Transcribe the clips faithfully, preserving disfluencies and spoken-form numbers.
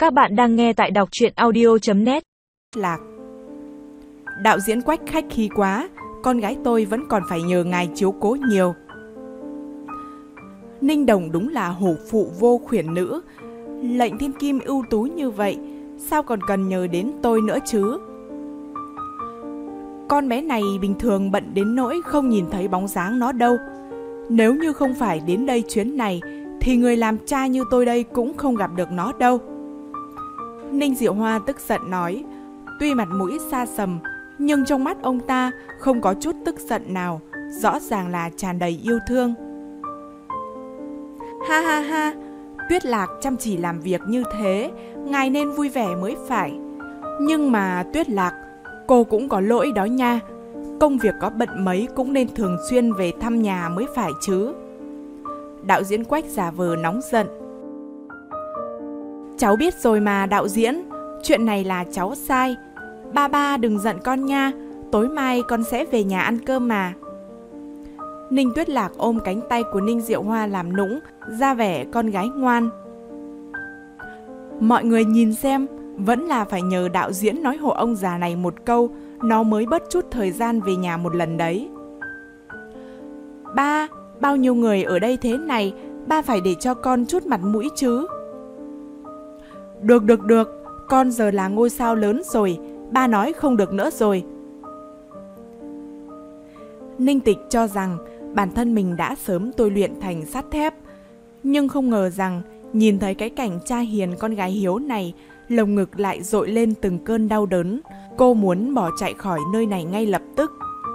Các bạn đang nghe tại đọc truyện audio chấm net. Lạc. Đạo diễn Quách khách khí quá, con gái tôi vẫn còn phải nhờ ngài chiếu cố nhiều. Ninh Đồng đúng là hổ phụ vô khuyển nữ. Lệnh thiên kim ưu tú như vậy, sao còn cần nhờ đến tôi nữa chứ? Con bé này bình thường bận đến nỗi không nhìn thấy bóng dáng nó đâu. Nếu như không phải đến đây chuyến này, thì người làm cha như tôi đây cũng không gặp được nó đâu. Ninh Diệu Hoa tức giận nói. Tuy mặt mũi xa sầm, nhưng trong mắt ông ta không có chút tức giận nào, rõ ràng là tràn đầy yêu thương. Ha ha ha, Tuyết Lạc chăm chỉ làm việc như thế, ngài nên vui vẻ mới phải. Nhưng mà Tuyết Lạc, cô cũng có lỗi đó nha. Công việc có bận mấy cũng nên thường xuyên về thăm nhà mới phải chứ. Đạo diễn Quách giả vờ nóng giận. Cháu biết rồi mà đạo diễn, chuyện này là cháu sai. Ba ba đừng giận con nha, tối mai con sẽ về nhà ăn cơm mà. Ninh Tuyết Lạc ôm cánh tay của Ninh Diệu Hoa làm nũng, ra vẻ con gái ngoan. Mọi người nhìn xem, vẫn là phải nhờ đạo diễn nói hộ ông già này một câu, nó mới bớt chút thời gian về nhà một lần đấy. Ba, bao nhiêu người ở đây thế này, ba phải để cho con chút mặt mũi chứ. Được được được, con giờ là ngôi sao lớn rồi, ba nói không được nữa rồi. Ninh Tịch cho rằng bản thân mình đã sớm tôi luyện thành sắt thép, nhưng không ngờ rằng nhìn thấy cái cảnh cha hiền con gái hiếu này, lồng ngực lại dội lên từng cơn đau đớn. Cô muốn bỏ chạy khỏi nơi này ngay lập tức.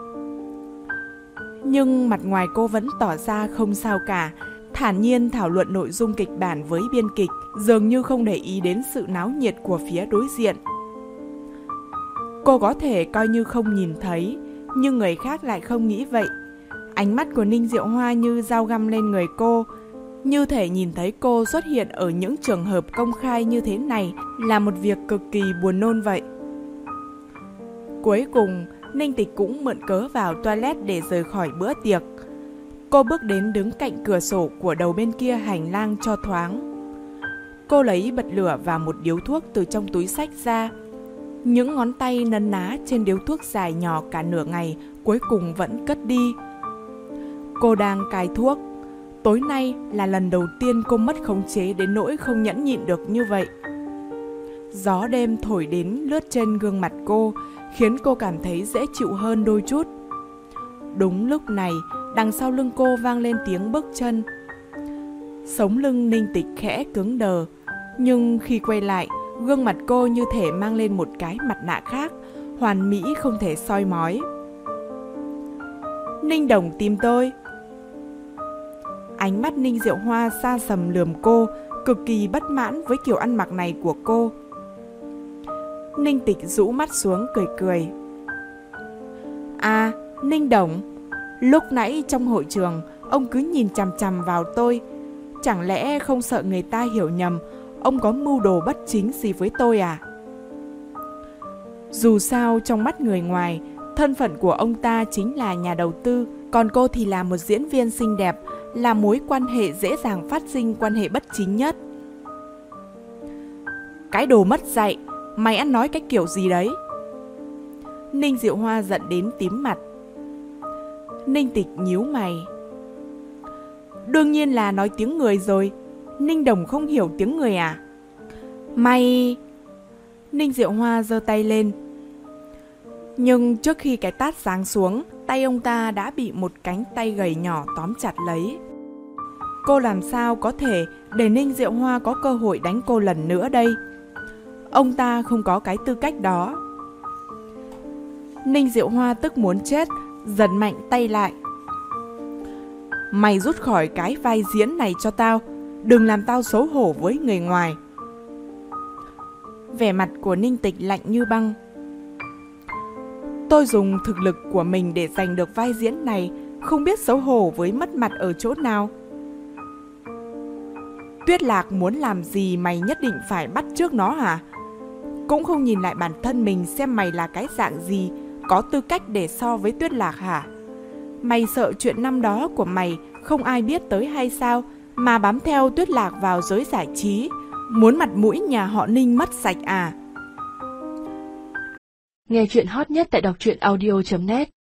Nhưng mặt ngoài cô vẫn tỏ ra không sao cả, thản nhiên thảo luận nội dung kịch bản với biên kịch, dường như không để ý đến sự náo nhiệt của phía đối diện. Cô có thể coi như không nhìn thấy, nhưng người khác lại không nghĩ vậy. Ánh mắt của Ninh Diệu Hoa như dao găm lên người cô, như thể nhìn thấy cô xuất hiện ở những trường hợp công khai như thế này là một việc cực kỳ buồn nôn vậy. Cuối cùng, Ninh Tịch cũng mượn cớ vào toilet để rời khỏi bữa tiệc. Cô bước đến đứng cạnh cửa sổ của đầu bên kia hành lang cho thoáng. Cô lấy bật lửa và một điếu thuốc từ trong túi xách ra. Những ngón tay nấn ná trên điếu thuốc dài nhỏ cả nửa ngày cuối cùng vẫn cất đi. Cô đang cài thuốc. Tối nay là lần đầu tiên cô mất khống chế đến nỗi không nhẫn nhịn được như vậy. Gió đêm thổi đến lướt trên gương mặt cô, khiến cô cảm thấy dễ chịu hơn đôi chút. Đúng lúc này, đằng sau lưng cô vang lên tiếng bước chân. Sống lưng Ninh Tịch khẽ cứng đờ, nhưng khi quay lại, gương mặt cô như thể mang lên một cái mặt nạ khác, hoàn mỹ không thể soi mói. Ninh Đồng tìm tôi. Ánh mắt Ninh Diệu Hoa xa sầm lườm cô, cực kỳ bất mãn với kiểu ăn mặc này của cô. Ninh Tịch rũ mắt xuống cười cười. À, Ninh Đồng, lúc nãy trong hội trường, ông cứ nhìn chằm chằm vào tôi. Chẳng lẽ không sợ người ta hiểu nhầm ông có mưu đồ bất chính gì với tôi à? Dù sao trong mắt người ngoài, thân phận của ông ta chính là nhà đầu tư, còn cô thì là một diễn viên xinh đẹp, là mối quan hệ dễ dàng phát sinh quan hệ bất chính nhất. Cái đồ mất dạy, mày ăn nói cái kiểu gì đấy? Ninh Diệu Hoa giận đến tím mặt. Ninh Tịch nhíu mày. Đương nhiên là nói tiếng người rồi. Ninh Đồng không hiểu tiếng người à? Mày... Ninh Diệu Hoa giơ tay lên. Nhưng trước khi cái tát giáng xuống, tay ông ta đã bị một cánh tay gầy nhỏ tóm chặt lấy. Cô làm sao có thể để Ninh Diệu Hoa có cơ hội đánh cô lần nữa đây? Ông ta không có cái tư cách đó. Ninh Diệu Hoa tức muốn chết, giật mạnh tay lại. Mày rút khỏi cái vai diễn này cho tao, đừng làm tao xấu hổ với người ngoài. Vẻ mặt của Ninh Tịch lạnh như băng. Tôi dùng thực lực của mình để giành được vai diễn này, không biết xấu hổ với mất mặt ở chỗ nào. Tuyết Lạc muốn làm gì mày nhất định phải bắt chước nó hả? Cũng không nhìn lại bản thân mình xem mày là cái dạng gì, có tư cách để so với Tuyết Lạc hả? Mày sợ chuyện năm đó của mày không ai biết tới hay sao, mà bám theo Tuyết Lạc vào giới giải trí, muốn mặt mũi nhà họ Ninh mất sạch à? Nghe chuyện hot nhất tại đọc truyện audio chấm net.